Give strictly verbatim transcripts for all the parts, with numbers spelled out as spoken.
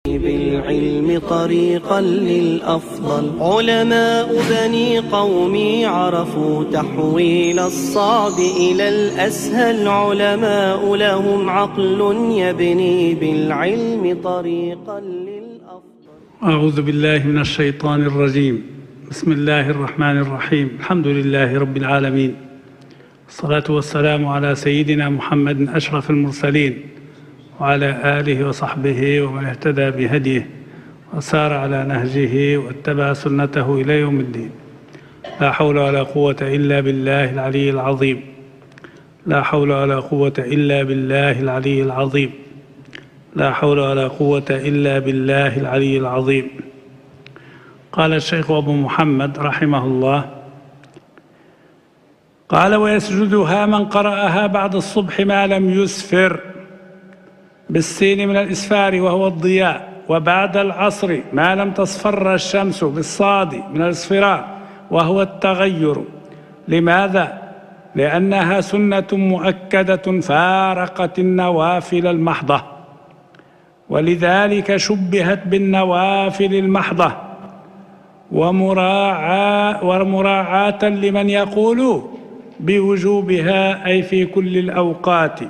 بالعلم طريقا للأفضل. علماء بني قومي عرفوا تحويل الصعب إلى الأسهل. علماء لهم عقل يبني بالعلم طريقا للأفضل. أعوذ بالله من الشيطان الرجيم. بسم الله الرحمن الرحيم. الحمد لله رب العالمين، الصلاة والسلام على سيدنا محمد أشرف المرسلين وعلى آله وصحبه ومن اهتدى بهديه وسار على نهجه واتبع سنته إلى يوم الدين. لا حول ولا قوة إلا بالله العلي العظيم. لا حول ولا قوة إلا بالله العلي العظيم. لا حول ولا قوة إلا بالله العلي العظيم. قال الشيخ أبو محمد رحمه الله: قال: ويسجدها من قرأها بعد الصبح ما لم يسفر بالسين من الإسفار وهو الضياء، وبعد العصر ما لم تصفر الشمس بالصاد من الاصفرار وهو التغير. لماذا؟ لأنها سنة مؤكدة فارقت النوافل المحضة، ولذلك شبهت بالنوافل المحضة، ومراعاة ومراعاة لمن يقول بوجوبها أي في كل الأوقات،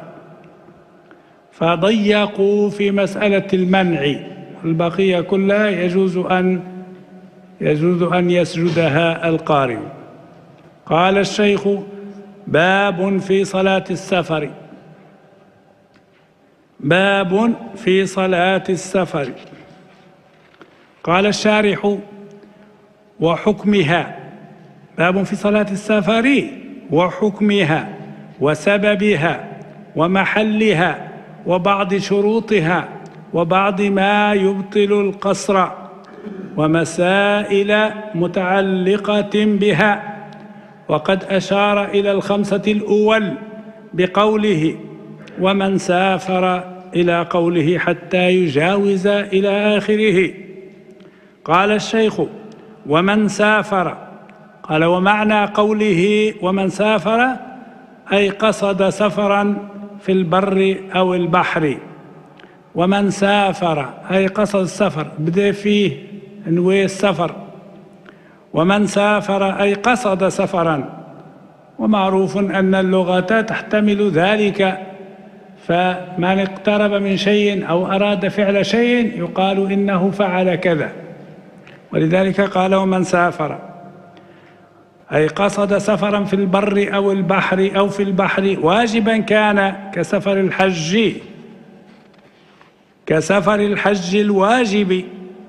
فضيقوا في مسألة المنع. البقية كلها يجوز أن يجوز أن يسجدها القارئ. قال الشيخ: باب في صلاة السفر. باب في صلاة السفر. قال الشارح: وحكمها. باب في صلاة السفر وحكمها وسببها ومحلها وبعض شروطها وبعض ما يبطل القصر ومسائل متعلقة بها. وقد أشار إلى الخمسة الأول بقوله: ومن سافر، إلى قوله حتى يجاوز إلى آخره. قال الشيخ: ومن سافر. قال: ومعنى قوله ومن سافر أي قصد سفرا في البر أو البحر. ومن سافر أي قصد السفر، بدأ فيه نوي السفر. ومن سافر أي قصد سفرا، ومعروف أن اللغة تحتمل ذلك، فمن اقترب من شيء أو أراد فعل شيء يقال إنه فعل كذا، ولذلك قال: ومن سافر أي قصد سفرا في البر أو البحر أو في البحر، واجبا كان كسفر الحج كسفر الحج الواجب،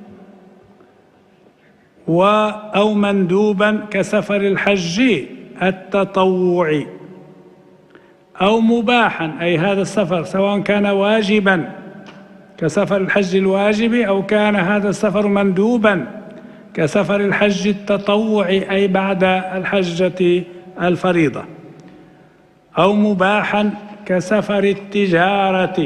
و أو مندوبا كسفر الحج التطوع، أو مباحا أي هذا السفر سواء كان واجبا كسفر الحج الواجب أو كان هذا السفر مندوبا كسفر الحج التطوع أي بعد الحجة الفريضة، أو مباحا كسفر التجارة.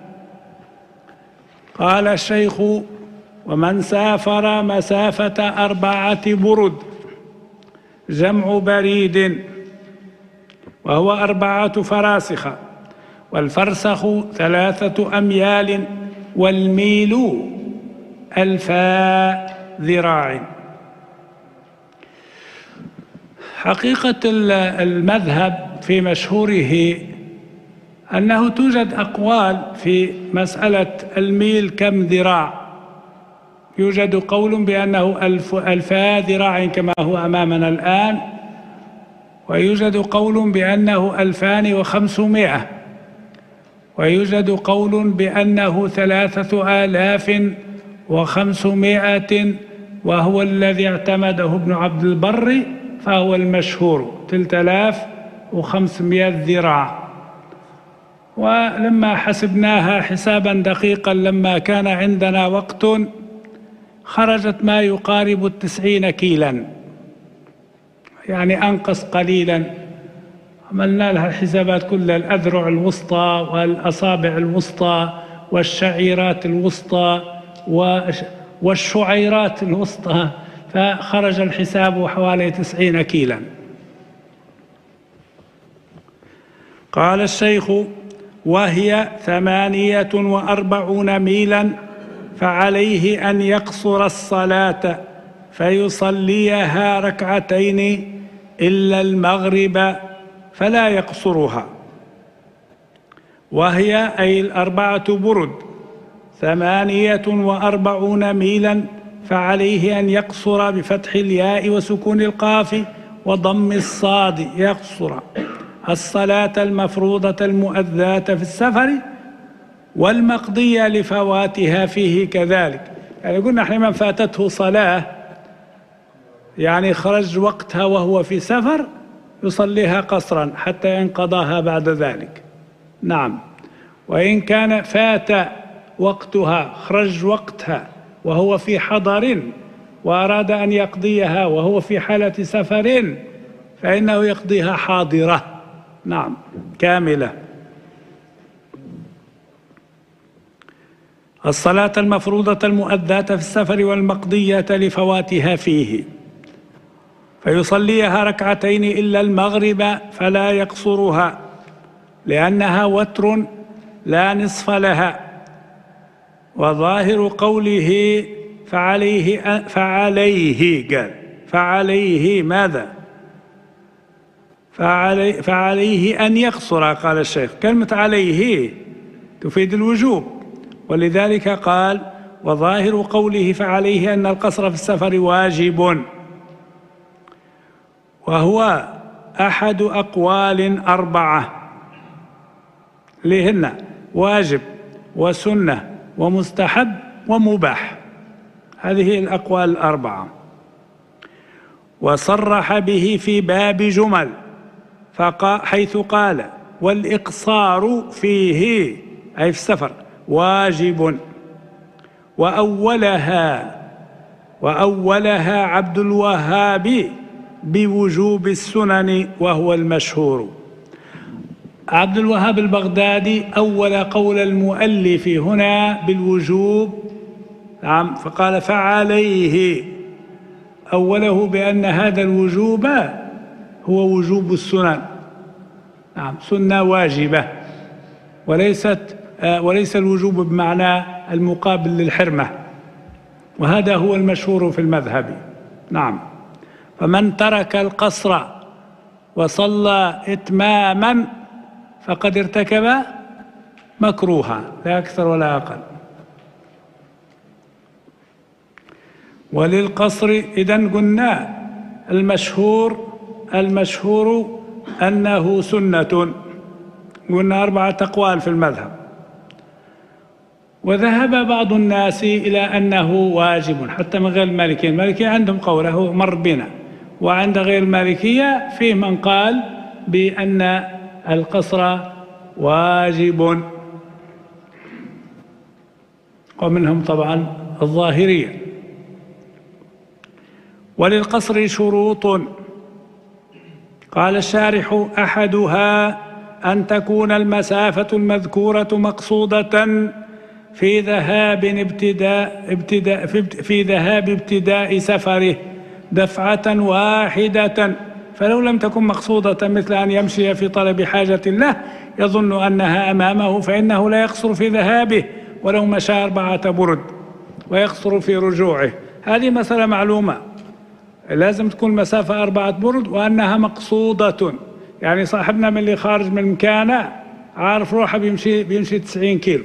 قال الشيخ: ومن سافر مسافة أربعة برد جمع بريد، وهو أربعة فراسخ، والفرسخ ثلاثة أميال، والميل ألفا ذراع. حقيقة المذهب في مشهوره أنه توجد أقوال في مسألة الميل كم ذراع. يوجد قول بأنه ألف ألفا ذراع كما هو أمامنا الآن، ويوجد قول بأنه ألفان وخمسمائة، ويوجد قول بأنه ثلاثة آلاف وخمسمائة، وهو الذي اعتمده ابن عبد البر فهو المشهور ثلاثة آلاف وخمسمائة ذراع. ولما حسبناها حسابا دقيقا لما كان عندنا وقت خرجت ما يقارب التسعين كيلا، يعني أنقص قليلا. عملنا لها الحسابات كلها، الأذرع الوسطى والأصابع الوسطى والشعيرات الوسطى والشعيرات الوسطى، فخرج الحساب حوالي تسعين كيلا. قال الشيخ: وهي ثمانية وأربعون ميلا فعليه أن يقصر الصلاة فيصليها ركعتين إلا المغرب فلا يقصرها، وهي أي الأربعة برد ثمانية وأربعون ميلا، فعليه أن يقصر بفتح الياء وسكون القاف وضم الصاد، يقصر الصلاة المفروضة المؤذاة في السفر والمقضية لفواتها فيه كذلك. يعني قلنا احنا من فاتته صلاة يعني خرج وقتها وهو في سفر يصليها قصرا حتى ينقضاها بعد ذلك. نعم. وإن كان فات وقتها خرج وقتها وهو في حضر وأراد أن يقضيها وهو في حالة سفر فإنه يقضيها حاضرة. نعم كاملة. الصلاة المفروضة المؤذاة في السفر والمقضية لفواتها فيه، فيصليها ركعتين إلا المغرب فلا يقصرها لأنها وتر لا نصف لها. وظاهر قوله فعليه فعليه قال فعليه ماذا؟ فعلي فعليه أن يقصر. قال الشيخ كلمة عليه تفيد الوجوب، ولذلك قال وظاهر قوله فعليه أن القصر في السفر واجب، وهو أحد أقوال أربعة لهن واجب وسنة ومستحب ومباح. هذه الأقوال الأربعة. وصرح به في باب جمل حيث قال والإقصار فيه أي في السفر واجب. وأولها وأولها عبد الوهاب بوجوب السنن وهو المشهور. عبد الوهاب البغدادي أول قول المؤلف هنا بالوجوب، نعم، فقال فعليه، أوله بأن هذا الوجوب هو وجوب السنن، نعم، سنة واجبة وليست وليس الوجوب بمعنى المقابل للحرمة، وهذا هو المشهور في المذهب. نعم. فمن ترك القصر وصلى إتماما فقد ارتكب مكروها لا أكثر ولا أقل. وللقصر إذن قلنا المشهور المشهور أنه سنة، قلنا أربعة أقوال في المذهب. وذهب بعض الناس إلى أنه واجب حتى من غير المالكية. المالكية عندهم قوله مر بنا، وعند غير المالكية فيه من قال بأن القصر واجب، ومنهم طبعا الظاهرية. وللقصر شروط قال الشارح أحدها أن تكون المسافة المذكورة مقصودة في ذهاب ابتداء ابتداء في ذهاب ابتداء سفره دفعة واحدة، فلو لم تكن مقصودة مثل أن يمشي في طلب حاجة له يظن أنها أمامه فإنه لا يقصر في ذهابه ولو مشى أربعة برد، ويقصر في رجوعه. هذه مسألة معلومة، لازم تكون مسافة أربعة برد وأنها مقصودة. يعني صاحبنا من اللي خارج من مكانه عارف روحه بيمشي بيمشي تسعين كيلو،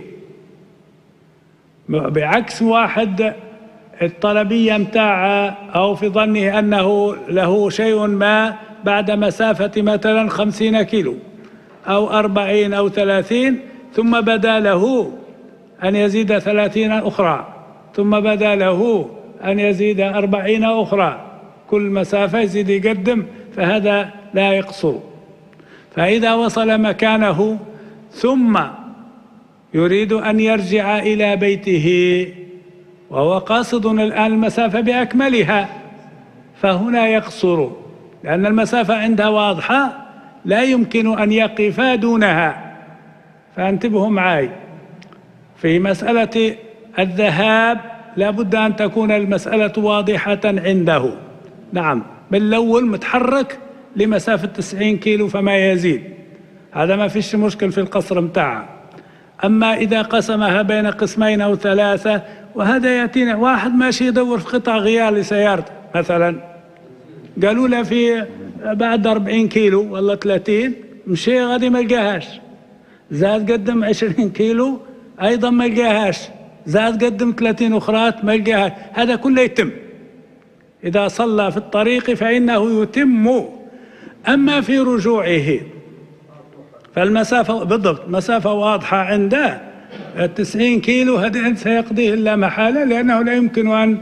بعكس واحد الطلبية متاعه أو في ظنه أنه له شيء ما بعد مسافة مثلا خمسين كيلو أو أربعين أو ثلاثين، ثم بدا له أن يزيد ثلاثين أخرى، ثم بدا له أن يزيد أربعين أخرى، كل مسافة يزيد يقدم، فهذا لا يقصر. فإذا وصل مكانه ثم يريد أن يرجع إلى بيته وهو قاصد الآن المسافة بأكملها فهنا يقصر، لأن المسافة عندها واضحة لا يمكن أن يقف دونها. فانتبهوا معي في مسألة الذهاب، لا بد أن تكون المسألة واضحة عنده. نعم، بالأول متحرك لمسافة تسعين كيلو فما يزيد، هذا ما فيش مشكل في القصر متاعه. أما إذا قسمها بين قسمين أو ثلاثة، وهذا يأتينا واحد ماشي يدور في قطع غيار لسيارته مثلا، قالوا له في بعد أربعين كيلو ولا ثلاثين، مشي غادي ما لقاهاش، زاد قدم عشرين كيلو أيضا ما لقاهاش، زاد قدم ثلاثين أخرات ما لقاهاش، هذا كله يتم إذا صلى في الطريق فإنه يتم. أما في رجوعه فالمسافة بالضبط مسافة واضحة عنده، التسعين كيلو هذا سيقضيه إلا محالة، لأنه لا يمكن أن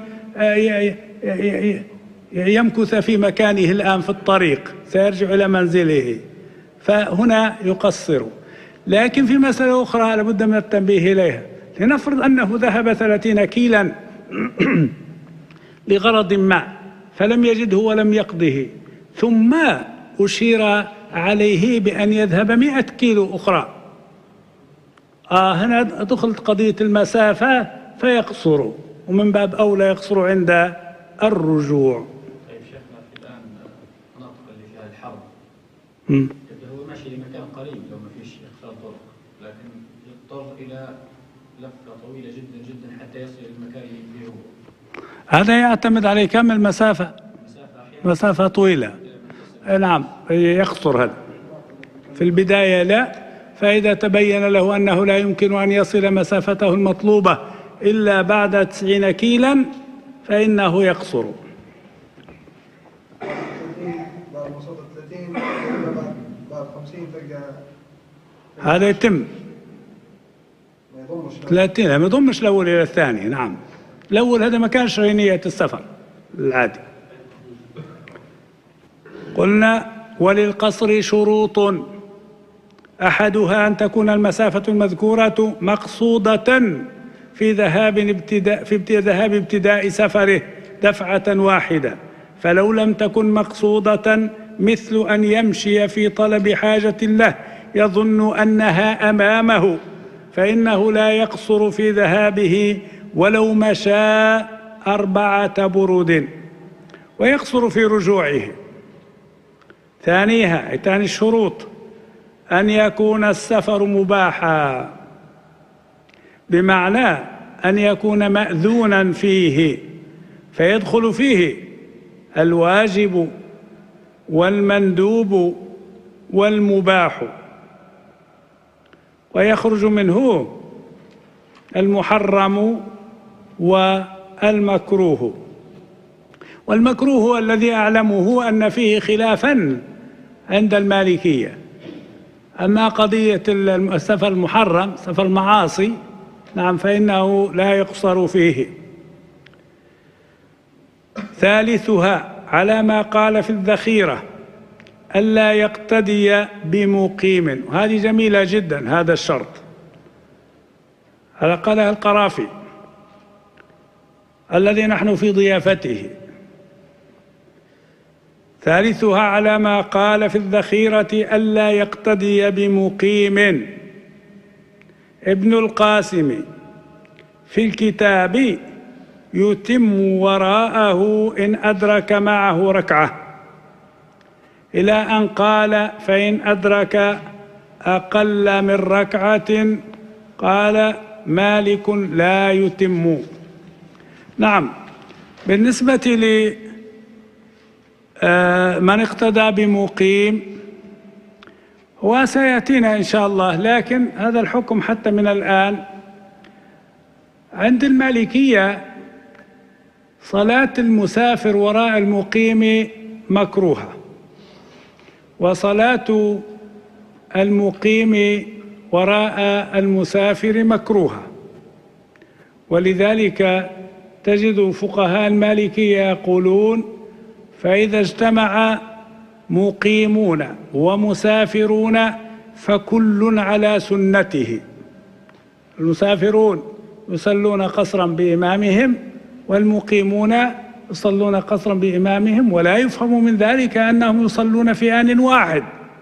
يمكث في مكانه الآن في الطريق، سيرجع إلى منزله، فهنا يقصر. لكن في مسألة أخرى لابد من التنبيه إليها، لنفرض أنه ذهب ثلاثين كيلا لغرض ما فلم يجده ولم يقضه، ثم أشير عليه بأن يذهب مئة كيلو أخرى، آه هنا دخلت قضية المسافة فيقصر، ومن باب أولى يقصر عند الرجوع. طيب شيخنا في الآن مناطق اللي فيها الحرب م. هو ماشي لمكان قريب لو ما فيش اختصار طرق، لكن يضطر إلى لفة طويلة جدا جدا حتى يصل المكان اللي فيه هو. هذا يعتمد على كم المسافة، مسافة طويلة، نعم يقصر هذا في البداية لا، فإذا تبين له أنه لا يمكن أن يصل مسافته المطلوبة إلا بعد تسعين كيلا فإنه يقصر. هذا يتم ثلاثين، ما يضمش الأول إلى الثاني، نعم الأول هذا ما كانش نية السفر العادي. قلنا وللقصر شروط، أحدها أن تكون المسافة المذكورة مقصودة في ذهاب ابتداء في ذهاب ابتداء سفره دفعة واحدة، فلو لم تكن مقصودة مثل أن يمشي في طلب حاجة له يظن أنها أمامه فإنه لا يقصر في ذهابه ولو مشى أربعة برود، ويقصر في رجوعه. ثانيها ثاني الشروط أن يكون السفر مباحا، بمعنى أن يكون مأذونا فيه، فيدخل فيه الواجب والمندوب والمباح، ويخرج منه المحرم والمكروه. والمكروه الذي أعلمه أن فيه خلافا عند المالكية، أما قضية السفر المحرم سفر المعاصي نعم فإنه لا يقصر فيه. ثالثها على ما قال في الذخيرة ألا يقتدي بمقيم، وهذه جميلة جدا هذا الشرط، هذا قالها القرافي الذي نحن في ضيافته. ثالثها على ما قال في الذخيرة ألا يقتدي بمقيم. ابن القاسم في الكتاب يتم وراءه إن أدرك معه ركعة، إلى أن قال فإن أدرك أقل من ركعة قال مالك لا يتم. نعم بالنسبة لمن اقتدى بمقيم هو سيأتينا إن شاء الله، لكن هذا الحكم حتى من الآن عند المالكية صلاة المسافر وراء المقيم مكروهة، وصلاة المقيم وراء المسافر مكروهة، ولذلك تجد فقهاء المالكية يقولون فإذا اجتمع مقيمون ومسافرون فكل على سنته، المسافرون يصلون قصرا بإمامهم والمقيمون يصلون قصرا بإمامهم، ولا يفهم من ذلك أنهم يصلون في آن واحد،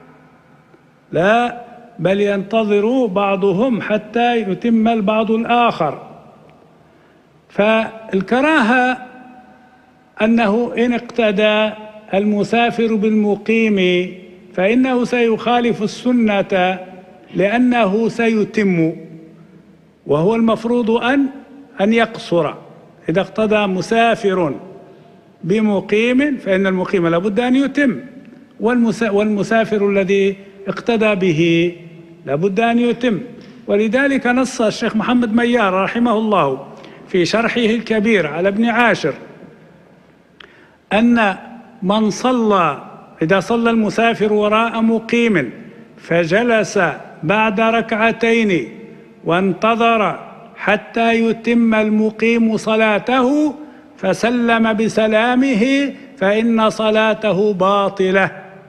لا بل ينتظر بعضهم حتى يتم البعض الآخر. فالكراهة أنه إن اقتدى المسافر بالمقيم فإنه سيخالف السنة لأنه سيتم، وهو المفروض أن أن يقصر. إذا اقتدى مسافر بمقيم فإن المقيم لابد أن يتم، والمسافر الذي اقتدى به لابد أن يتم. ولذلك نص الشيخ محمد ميار رحمه الله في شرحه الكبير على ابن عاشر أن من صلى إذا صلى المسافر وراء مقيم فجلس بعد ركعتين وانتظر حتى يتم المقيم صلاته فسلم بسلامه فإن صلاته باطلة.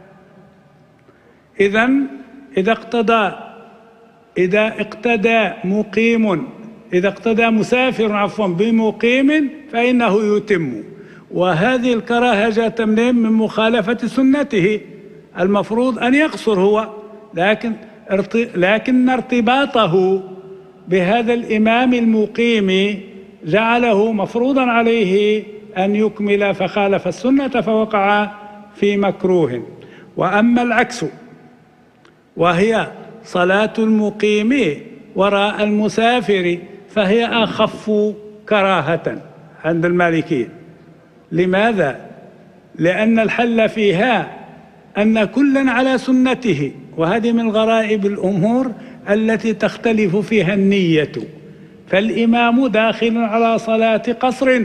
إذن إذا اقتدى إذا اقتدى مقيم إذا اقتدى مسافر عفوا بمقيم فإنه يتم. وهذه الكراهة جاءت من مخالفة سنته، المفروض أن يقصر هو، لكن لكن ارتباطه بهذا الإمام المقيم جعله مفروضا عليه أن يكمل فخالف السنة فوقع في مكروه. وأما العكس وهي صلاة المقيم وراء المسافر فهي أخف كراهة عند المالكية. لماذا؟ لأن الحل فيها أن كلا على سنته، وهذه من غرائب الأمور التي تختلف فيها النية. فالإمام داخل على صلاة قصر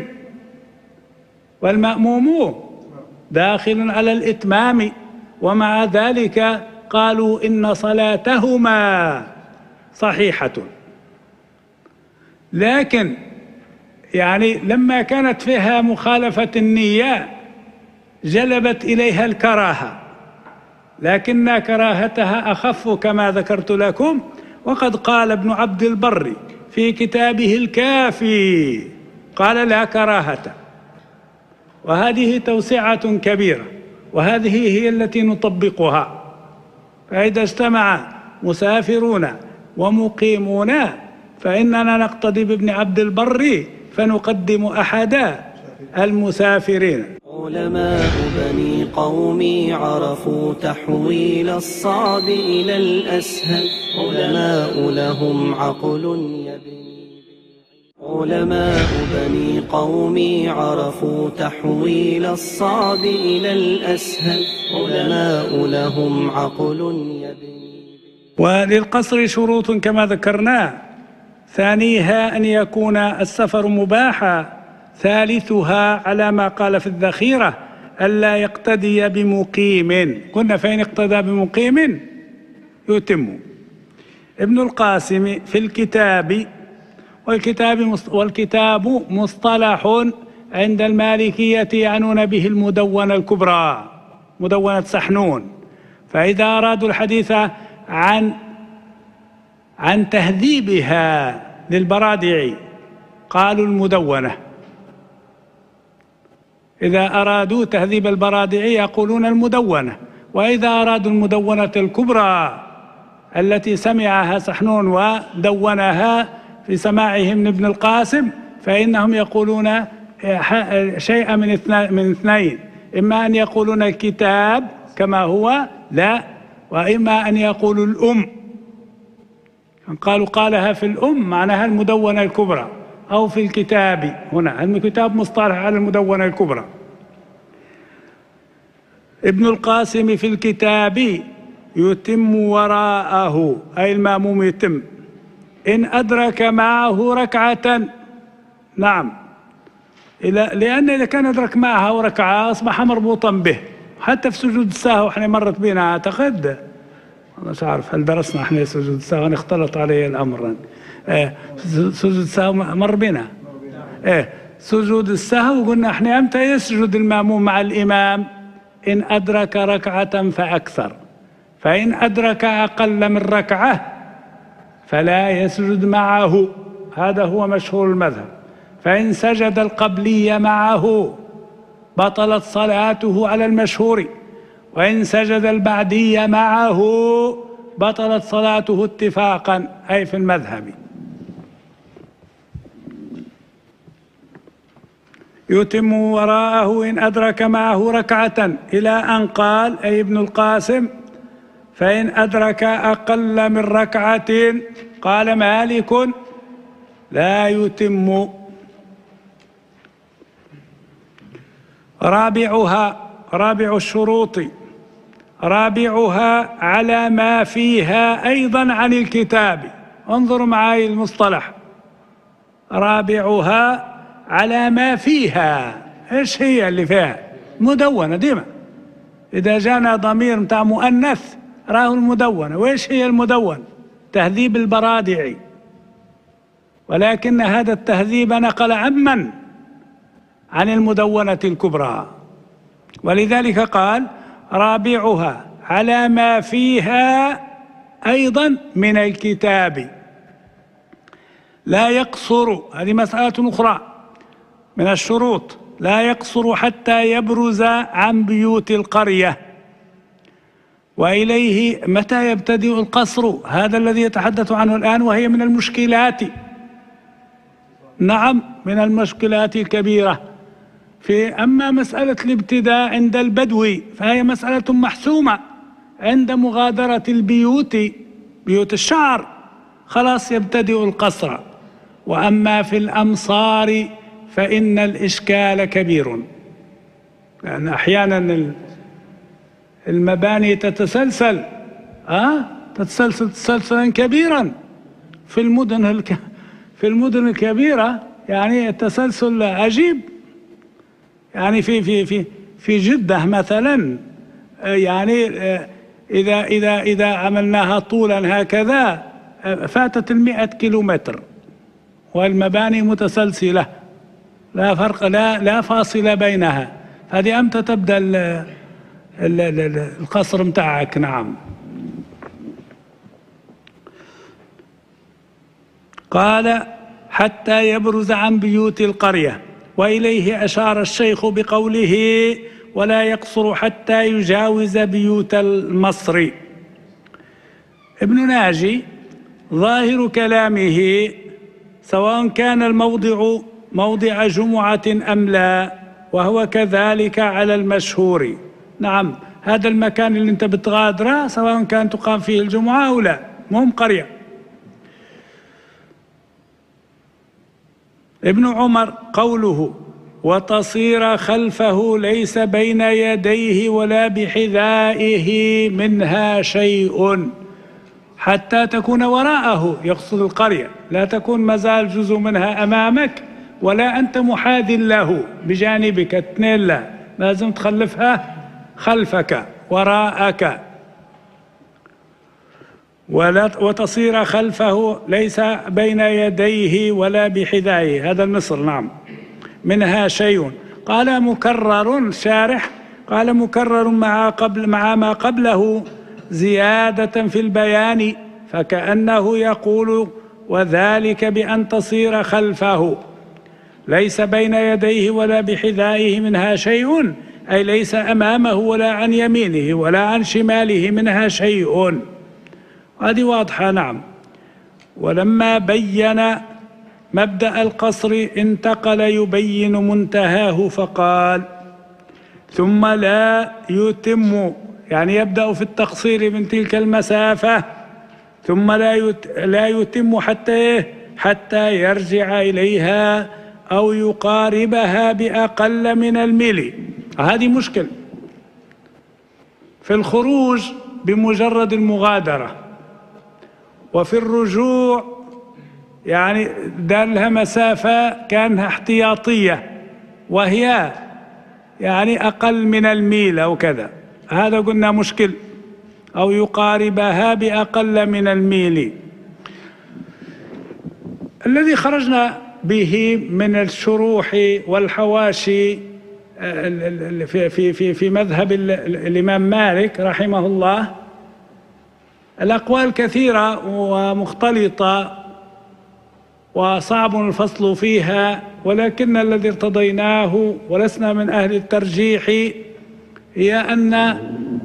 والمأموم داخل على الإتمام، ومع ذلك قالوا إن صلاتهما صحيحة. لكن يعني لما كانت فيها مخالفة النية جلبت إليها الكراهة، لكن كراهتها أخف كما ذكرت لكم. وقد قال ابن عبد البر في كتابه الكافي قال لا كراهة، وهذه توسعة كبيرة، وهذه هي التي نطبقها. فإذا اجتمع مسافرون ومقيمون فإننا نقتدي بابن عبد البر فنقدم أحد المسافرين. علماء بني قومي عرفوا تحويل الصعب إلى الأسهل، علماء لهم عقل يبني. علماء بني قومي عرفوا تحويل الصعب إلى الأسهل، علماء لهم عقل يبني. وللقصر شروط كما ذكرنا، ثانيها أن يكون السفر مباحا، ثالثها على ما قال في الذخيرة ألا يقتدي بمقيم. قلنا فإن اقتدى بمقيم يتم. ابن القاسم في الكتاب، والكتاب والكتاب مصطلح عند المالكية يعنون به المدونة الكبرى، مدونة سحنون. فإذا أرادوا الحديث عن عن تهذيبها للبرادع قالوا المدونة، إذا أرادوا تهذيب البرادع يقولون المدونة، وإذا أرادوا المدونة الكبرى التي سمعها سحنون ودونها في سماعه من ابن القاسم فإنهم يقولون شيئا من من اثنين، إما أن يقولون الكتاب كما هو لا، وإما أن يقولوا الأم. قالوا قالها في الأم معناها المدونة الكبرى، أو في الكتاب. هنا الكتاب مصطلح على المدونة الكبرى. ابن القاسم في الكتاب يتم وراءه أي المأموم يتم إن أدرك معه ركعة. نعم، لأن إذا كان أدرك معه ركعة أصبح مربوطا به، حتى في سجود السهو احنا مرت بنا أعتقد، مش عارف هل درسنا احنا سجود السهو، أنا اختلط علي الأمر. ايه سجود السهو مر بنا. ايه سجود السهو قلنا احنا امتى يسجد المأموم مع الإمام؟ إن أدرك ركعة فأكثر، فإن أدرك أقل من ركعة فلا يسجد معه، هذا هو مشهور المذهب. فإن سجد القبلي معه بطلت صلاته على المشهور، وإن سجد البعدي معه بطلت صلاته اتفاقا أي في المذهب. يتم وراءه إن أدرك معه ركعة، إلى أن قال أي ابن القاسم فإن أدرك أقل من ركعة قال مالك لا يتم. رابعها رابع الشروط رابعها على ما فيها أيضا عن الكتاب. انظروا معي المصطلح، رابعها على ما فيها. ايش هي اللي فيها؟ مدونة ديما، إذا جانا ضمير متاع مؤنث راه المدونة. وإيش هي المدونة؟ تهذيب البرادعي، ولكن هذا التهذيب نقل عمن عن المدونة الكبرى، ولذلك قال رابعها على ما فيها أيضا من الكتاب لا يقصر. هذه مسألة أخرى من الشروط، لا يقصر حتى يبرز عن بيوت القرية. وإليه متى يبتدئ القصر؟ هذا الذي يتحدث عنه الآن، وهي من المشكلات، نعم من المشكلات الكبيرة. في أما مسألة الابتداء عند البدوي فهي مسألة محسومة، عند مغادرة البيوت بيوت الشعر خلاص يبتدئ القصر. وأما في الأمصار فإن الإشكال كبير، لأن يعني أحيانا المباني تتسلسل أه؟ تتسلسل تسلسلا كبيرا في المدن الك... في المدن الكبيرة، يعني التسلسل عجيب. يعني في في في في جدة مثلا، يعني إذا إذا إذا عملناها طولا هكذا فاتت المئة كيلومتر، والمباني متسلسلة لا فرق لا لا فاصل بينها. هذه أمتى تبدأ ال ال ال القصر متاعك؟ نعم. قال حتى يبرز عن بيوت القرية، وإليه أشار الشيخ بقوله ولا يقصر حتى يجاوز بيوت المصر. ابن ناجي ظاهر كلامه سواء كان الموضع موضع جمعة أم لا، وهو كذلك على المشهور. نعم، هذا المكان اللي انت بتغادره سواء كان تقام فيه الجمعة أو لا، مهم قرية. ابن عمر قوله وتصير خلفه ليس بين يديه ولا بحذائه منها شيء، حتى تكون وراءه، يقصد القرية، لا تكون مازال جزء منها أمامك ولا أنت محاذ له بجانبك، اثنين لا، لازم تخلفها خلفك وراءك. وتصير خلفه ليس بين يديه ولا بحذائه، هذا المصر. نعم، منها شيء. قال مكرر شارح، قال مكرر مع قبل مع ما قبله زيادة في البيان، فكأنه يقول وذلك بأن تصير خلفه ليس بين يديه ولا بحذائه منها شيء، أي ليس أمامه ولا عن يمينه ولا عن شماله منها شيء. هذه واضحة. نعم. ولما بين مبدأ القصر انتقل يبين منتهاه فقال ثم لا يتم، يعني يبدأ في التقصير من تلك المسافة، ثم لا لا يتم حتى حتى يرجع إليها أو يقاربها بأقل من الميل. هذه مشكلة في الخروج بمجرد المغادرة، وفي الرجوع يعني دار لها مسافة كانها احتياطية وهي يعني أقل من الميل أو كذا، هذا قلنا مشكل، أو يقاربها بأقل من الميل. الذي خرجنا به من الشروح والحواشي في في في في مذهب الإمام مالك رحمه الله، الأقوال كثيرة ومختلطة وصعب الفصل فيها، ولكن الذي ارتضيناه ولسنا من أهل الترجيح هي أن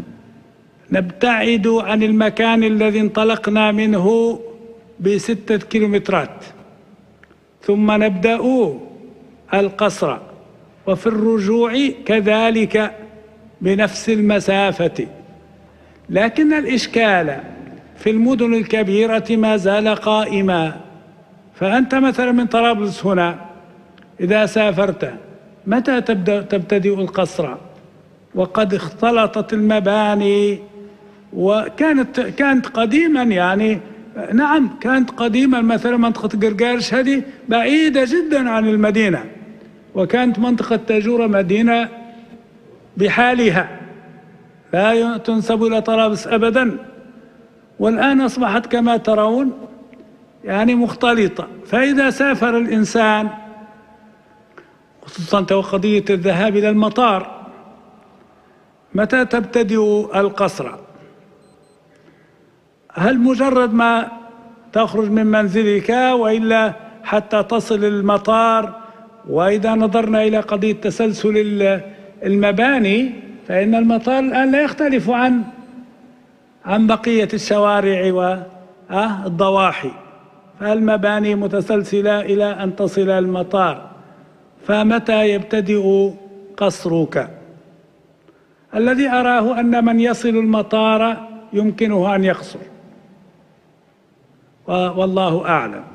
نبتعد عن المكان الذي انطلقنا منه بستة كيلومترات، ثم نبدأ القصر، وفي الرجوع كذلك بنفس المسافة. لكن الإشكال في المدن الكبيرة ما زال قائما، فأنت مثلا من طرابلس هنا إذا سافرت متى تبدأ تبتدئ القصر؟ وقد اختلطت المباني، وكانت كانت قديما يعني نعم كانت قديما مثلا منطقة قرقارش هذه بعيدة جدا عن المدينة، وكانت منطقة تاجورة مدينة بحالها لا تنسب إلى طرابلس أبدا، والآن أصبحت كما ترون يعني مختلطة. فإذا سافر الإنسان خصوصا قضية الذهاب إلى المطار متى تبتدئ القصر؟ هل مجرد ما تخرج من منزلك وإلا حتى تصل المطار؟ وإذا نظرنا إلى قضية تسلسل المباني فإن المطار الآن لا يختلف عن عن بقية الشوارع والضواحي، فالمباني متسلسلة إلى أن تصل إلى المطار. فمتى يبتدئ قصرك؟ الذي أراه أن من يصل المطار يمكنه أن يقصر، والله أعلم.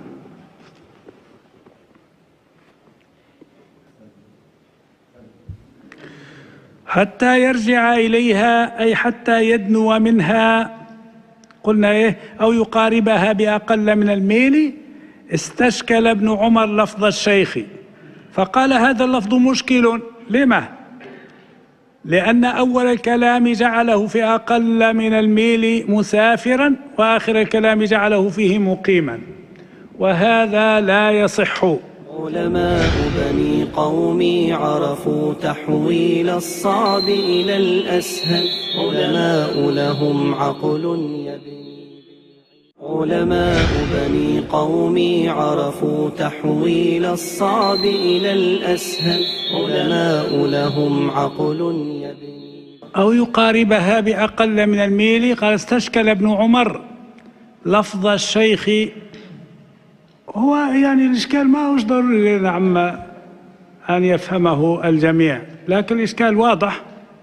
حتى يرجع إليها أي حتى يدنو منها، قلنا إيه؟ أو يقاربها بأقل من الميل. استشكل ابن عمر لفظ الشيخ فقال هذا اللفظ مشكل. لما؟ لأن أول الكلام جعله في أقل من الميل مسافرا، وآخر الكلام جعله فيه مقيما، وهذا لا يصح. علماء بني قومي عرفوا تحويل الصعب إلى الأسهل، علماء لهم عقل يبني. علماء بني قومي عرفوا تحويل الصعب إلى الأسهل، علماء لهم عقل يبني. أو يقاربها بأقل من الميل. قال استشكل ابن عمر لفظ الشيخ. هو يعني الإشكال ما هوش ضروري نعم أن يفهمه الجميع، لكن الإشكال واضح.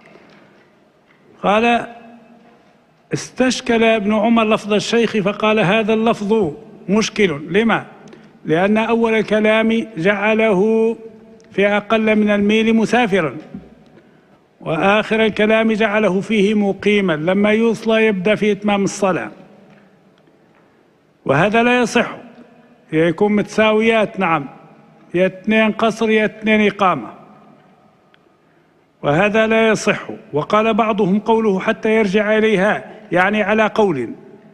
قال استشكل ابن عمر لفظ الشيخ فقال هذا اللفظ مشكل. لما؟ لأن أول الكلام جعله في أقل من الميل مسافرا، وآخر الكلام جعله فيه مقيما، لما يوصل يبدأ في إتمام الصلاة، وهذا لا يصح. يكون متساويات نعم، يا اثنين قصر يا اثنين إقامة، وهذا لا يصح. وقال بعضهم قوله حتى يرجع إليها يعني على قول،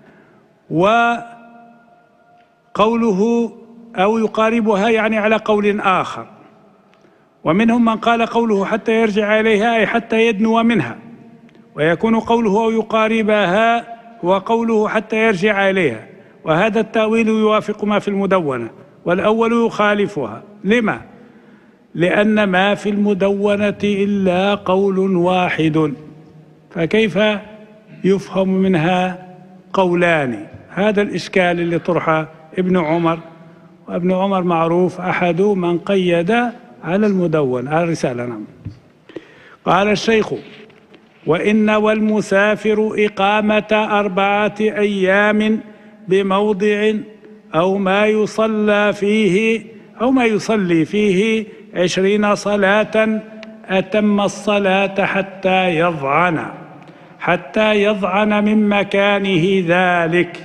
وقوله أو يقاربها يعني على قول آخر. ومنهم من قال قوله حتى يرجع إليها أي حتى يدنو منها، ويكون قوله أو يقاربها وقوله حتى يرجع إليها، وهذا التأويل يوافق ما في المدونة، والأول يخالفها. لما؟ لأن ما في المدونة إلا قول واحد، فكيف يفهم منها قولان؟ هذا الإشكال اللي طرح ابن عمر، وابن عمر معروف أحد من قيد على المدون على الرسالة. نعم. قال الشيخ وإن والمسافر إقامة أربعة أيام بموضع أو ما يصلى فيه أو ما يصلي فيه عشرين صلاة أتم الصلاة حتى يضعن حتى يضعن من مكانه ذلك.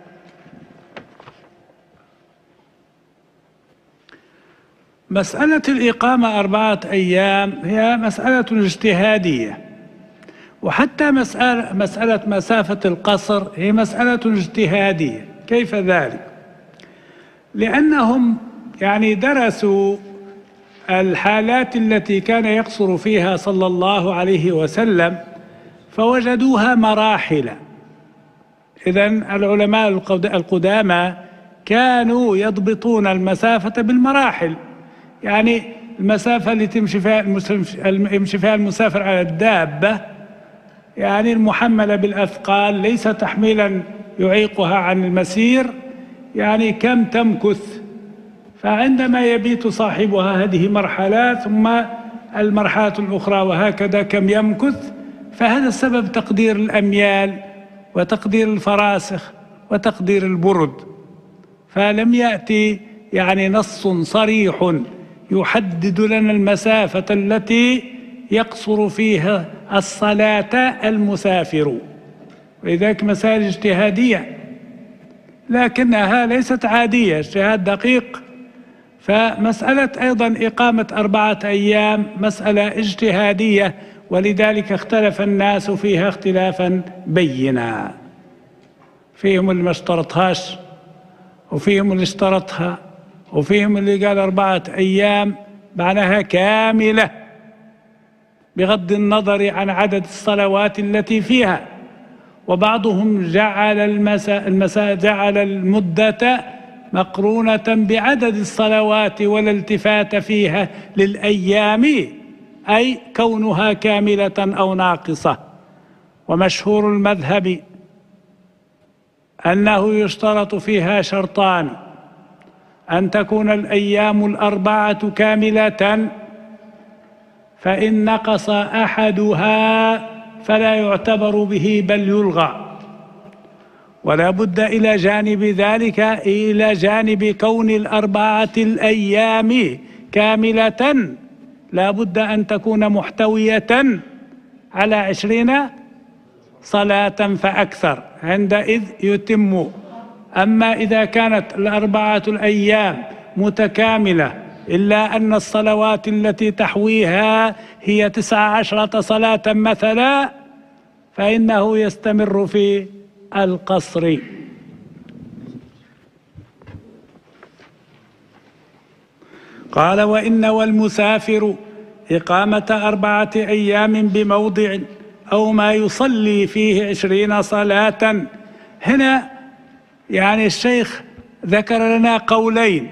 مسألة الإقامة أربعة أيام هي مسألة اجتهادية، وحتى مسألة, مسألة مسافة القصر هي مسألة اجتهادية. كيف ذلك؟ لأنهم يعني درسوا الحالات التي كان يقصر فيها صلى الله عليه وسلم فوجدوها مراحل. إذن العلماء القدامى كانوا يضبطون المسافة بالمراحل، يعني المسافة اللي تمشي فيها يمشي فيها المسافر على الدابة يعني المحملة بالأثقال ليس تحميلا يعيقها عن المسير، يعني كم تمكث. فعندما يبيت صاحبها هذه مرحلات، ثم المرحلة الأخرى وهكذا كم يمكث. فهذا السبب تقدير الأميال وتقدير الفراسخ وتقدير البرد. فلم يأتي يعني نص صريح يحدد لنا المسافة التي يقصر فيها الصلاة المسافر، ولذلك مسائل اجتهادية لكنها ليست عادية، اجتهاد دقيق. فمسألة أيضا إقامة أربعة أيام مسألة اجتهادية، ولذلك اختلف الناس فيها اختلافا بينا، فيهم اللي ما اشترطهاش وفيهم اللي اشترطها وفيهم اللي قال أربعة أيام معناها كاملة بغض النظر عن عدد الصلوات التي فيها، وبعضهم جعل المساء المساء جعل المدة مقرونة بعدد الصلوات ولا التفات فيها للأيام، أي كونها كاملة أو ناقصة. ومشهور المذهب أنه يشترط فيها شرطان: أن تكون الأيام الأربعة كاملة، فإن نقص أحدها فلا يعتبر به بل يلغى، ولا بد إلى جانب ذلك إلى جانب كون الأربعة الأيام كاملة لا بد أن تكون محتوية على عشرين صلاة فأكثر، عندئذ يتم. أما إذا كانت الأربعة الأيام متكاملة إلا أن الصلوات التي تحويها هي تسع عشرة صلاة مثلا، فإنه يستمر في القصر. قال: وإن والمسافر إقامة أربعة أيام بموضع أو ما يصلي فيه عشرين صلاة. هنا يعني الشيخ ذكر لنا قولين،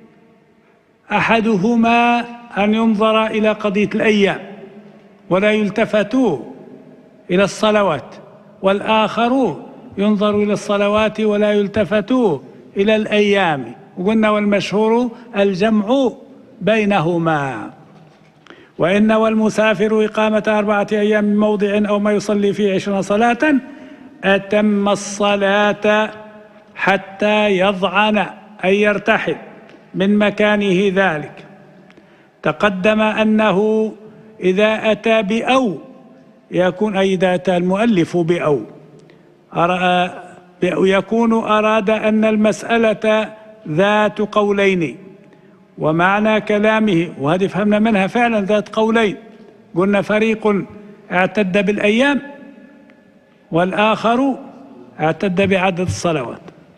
أحدهما أن ينظر إلى قضية الأيام ولا يلتفت إلى الصلوات، والآخر ينظر إلى الصلوات ولا يلتفت إلى الأيام، وقلنا والمشهور الجمع بينهما. وإن والمسافر إقامة أربعة أيام من موضع أو ما يصلي فيه عشرين صلاة أتم الصلاة حتى يضعن أي يرتحل من مكانه ذلك. تقدم أنه إذا أتى بأو يكون، أي إذا أتى المؤلف بأو يكون أراد أن المسألة ذات قولين، ومعنى كلامه، وهذه فهمنا منها فعلا ذات قولين، قلنا فريق اعتد بالأيام والآخر اعتد بعدد الصلوات.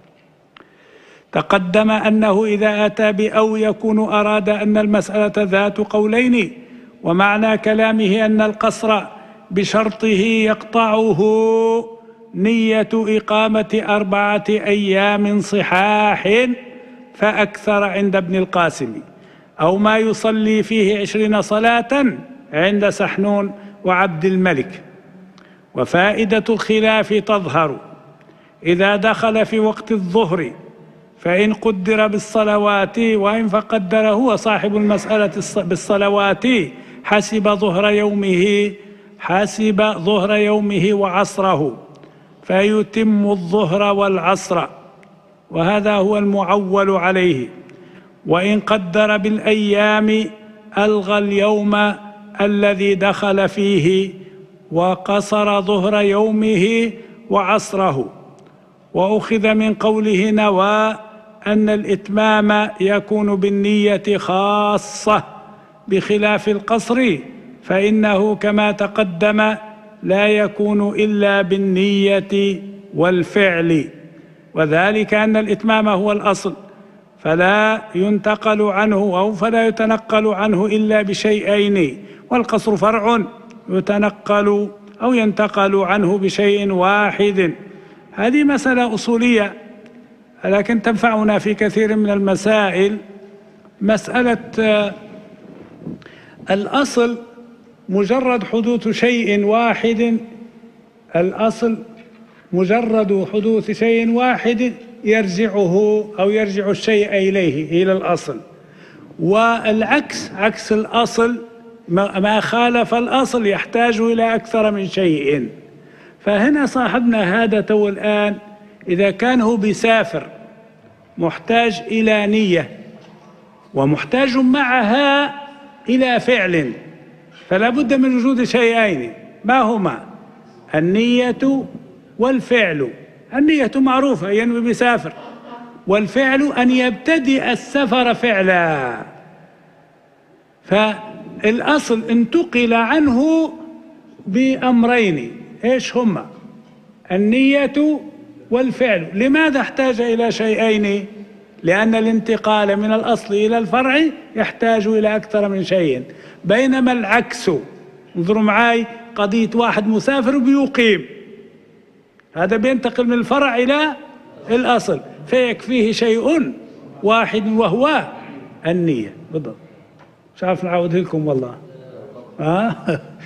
تقدم أنه إذا أتى بأو يكون أراد أن المسألة ذات قولين، ومعنى كلامه أن القصر بشرطه يقطعه نية إقامة أربعة أيام صحاح فأكثر عند ابن القاسم، أو ما يصلي فيه عشرين صلاة عند سحنون وعبد الملك. وفائدة الخلاف تظهر إذا دخل في وقت الظهر، فإن قدر بالصلوات، وإن فقدر هو صاحب المسألة بالصلوات حسب ظهر يومه حسب ظهر يومه وعصره، فيتم الظهر والعصر، وهذا هو المعول عليه. وإن قدر بالأيام ألغى اليوم الذي دخل فيه وقصر ظهر يومه وعصره. وأخذ من قوله نوى أن الإتمام يكون بالنية خاصة بخلاف القصر، فإنه كما تقدم لا يكون إلا بالنية والفعل، وذلك أن الإتمام هو الأصل، فلا ينتقل عنه أو فلا يتنقل عنه إلا بشيئين، والقصر فرع يتنقل أو ينتقل عنه بشيء واحد. هذه مسألة أصولية لكن تنفعنا في كثير من المسائل. مسألة الأصل مجرد حدوث شيء واحد، الأصل مجرد حدوث شيء واحد يرجعه أو يرجع الشيء إليه إلى الأصل، والعكس عكس الأصل ما خالف الأصل يحتاج إلى أكثر من شيء. فهنا صاحبنا هذا تو الآن إذا كان هو بيسافر محتاج إلى نية، ومحتاج معها إلى فعل، فلا بد من وجود شيئين، ما هما؟ النية والفعل. النية معروفة، ينوي بسافر، والفعل أن يبتدئ السفر فعلا. فالأصل انتقل عنه بأمرين، إيش هما؟ النية والفعل. لماذا احتاج إلى شيئين؟ لأن الانتقال من الأصل إلى الفرع يحتاج إلى أكثر من شيء، بينما العكس، انظروا معي، قضية واحد مسافر بيقيم، هذا بينتقل من الفرع إلى الأصل، فيكفيه شيء واحد وهو النية. بالضبط، مش عارف نعود لكم والله. آه؟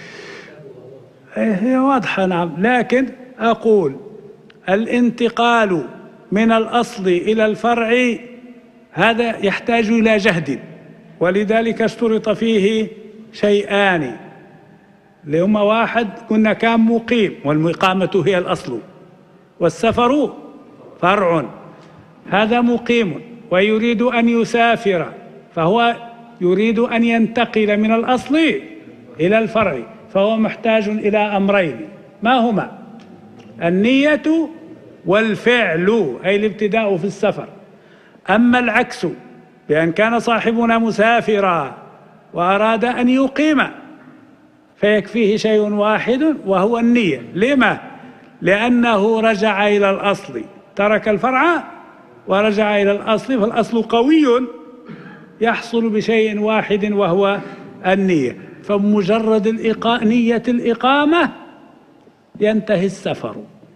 هي واضحة. نعم، لكن أقول الانتقال من الأصل إلى الفرع هذا يحتاج إلى جهد، ولذلك اشترط فيه شيئان، اللي هما واحد كنا كان مقيم، والمقامة هي الأصل، والسفر فرع. هذا مقيم ويريد أن يسافر، فهو يريد أن ينتقل من الأصل إلى الفرع، فهو محتاج إلى أمرين، ما هما؟ النية والفعل، أي الابتداء في السفر. أما العكس، بأن كان صاحبنا مسافرا وأراد أن يقيم، فيكفيه شيء واحد وهو النية. لما؟ لأنه رجع إلى الأصل، ترك الفرع ورجع إلى الأصل، فالأصل قوي يحصل بشيء واحد وهو النية. فبمجرد الإقا... نية الإقامة ينتهي السفر،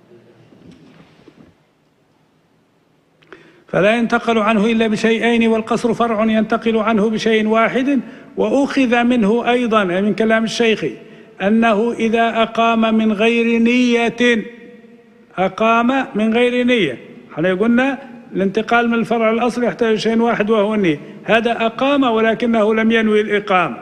فلا ينتقل عنه إلا بشيئين، والقصر فرع ينتقل عنه بشيء واحد. وأخذ منه أيضا من كلام الشيخ أنه إذا أقام من غير نية، أقام من غير نية، احنا قلنا الانتقال من الفرع الأصل يحتاج شيء واحد وهو النية، هذا أقام ولكنه لم ينوي الإقامة،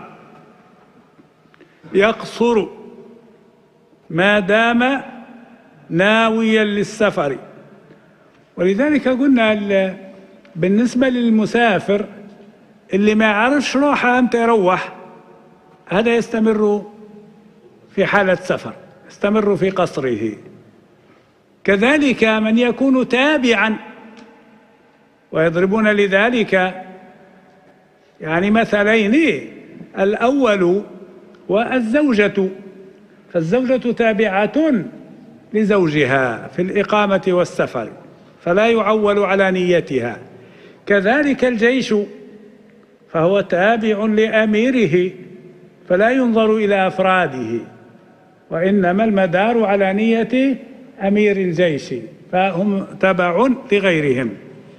يقصر ما دام ناويا للسفر. ولذلك قلنا بالنسبة للمسافر اللي ما يعرفش روحه أمتى يروح، هذا يستمر في حالة سفر، يستمر في قصره. كذلك من يكون تابعا، ويضربون لذلك يعني مثلين، الأول والزوجة، فالزوجة تابعة لزوجها في الإقامة والسفر، فلا يعول على نيتها. كذلك الجيش، فهو تابع لأميره، فلا ينظر إلى أفراده، وإنما المدار على نية أمير الجيش، فهم تبع لغيرهم.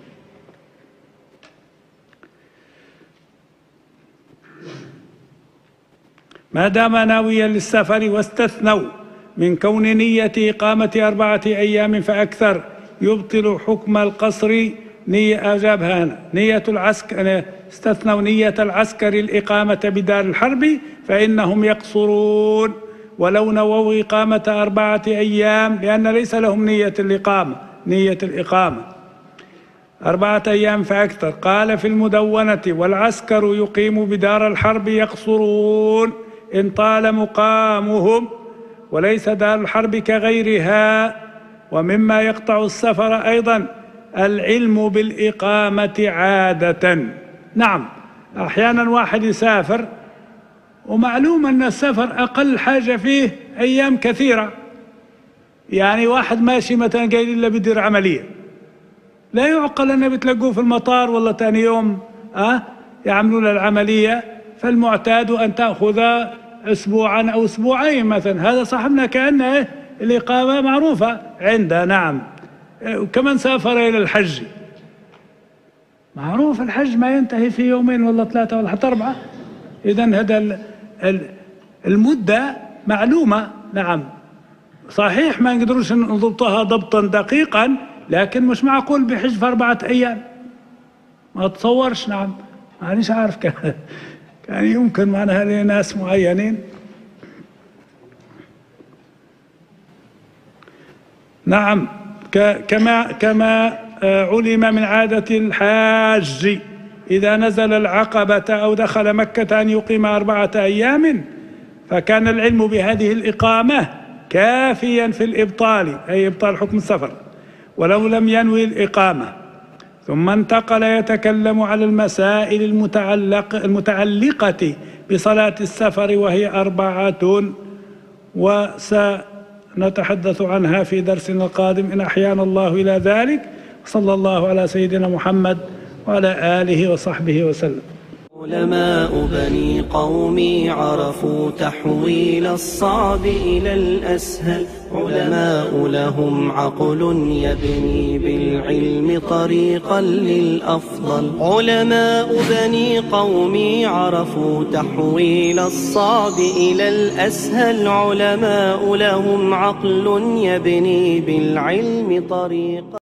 ما دام ناويا للسفر. واستثنوا من كون نية إقامة أربعة أيام فأكثر يبطل حكم القصر نية، أجابها هنا نية العسكر، استثنوا نية العسكر الإقامة بدار الحرب فإنهم يقصرون ولو نووا إقامة أربعة أيام، لأن ليس لهم نية الإقامة، نية الإقامة أربعة أيام فأكثر. قال في المدونة: والعسكر يقيم بدار الحرب يقصرون إن طال مقامهم، وليس دار الحرب كغيرها. ومما يقطع السفر أيضا العلم بالإقامة عادة. نعم، أحيانا واحد يسافر ومعلوم أن السفر أقل حاجة فيه أيام كثيرة، يعني واحد ماشي مثلا قايل إلا بدير عملية، لا يعقل أنه بتلقوه في المطار والله تاني يوم أه يعملوا له العملية، فالمعتاد أن تأخذ أسبوعا أو أسبوعين مثلا. هذا صاحبنا كأنه الإقامة معروفة عنده. نعم، وكمان سافر إلى الحج، معروف الحج ما ينتهي في يومين ولا ثلاثة ولا حتى أربعة، إذن هذا المدة معلومة. نعم صحيح ما نقدروش نضبطها ضبطا دقيقا، لكن مش معقول بحج في أربعة أيام، ما تصورش. نعم مانيش عارف كان كان يمكن معناها لناس معينين. نعم كما كما علم من عادة الحاج إذا نزل العقبة أو دخل مكة أن يقيم أربعة أيام، فكان العلم بهذه الإقامة كافيا في الإبطال، أي إبطال حكم السفر، ولو لم ينوي الإقامة. ثم انتقل يتكلم على المسائل المتعلق المتعلقة بصلاة السفر، وهي أربعة، وسنتحدث عنها في درسنا القادم إن أحيانا الله إلى ذلك. صلى الله على سيدنا محمد وعلى آله وصحبه وسلم. علماء بني قومي عرفوا تحويل الصعب إلى الأسهل، علماء لهم عقل يبني بالعلم طريقا للأفضل. علماء بني قومي عرفوا تحويل الصعب إلى الأسهل، علماء لهم عقل يبني بالعلم طريقا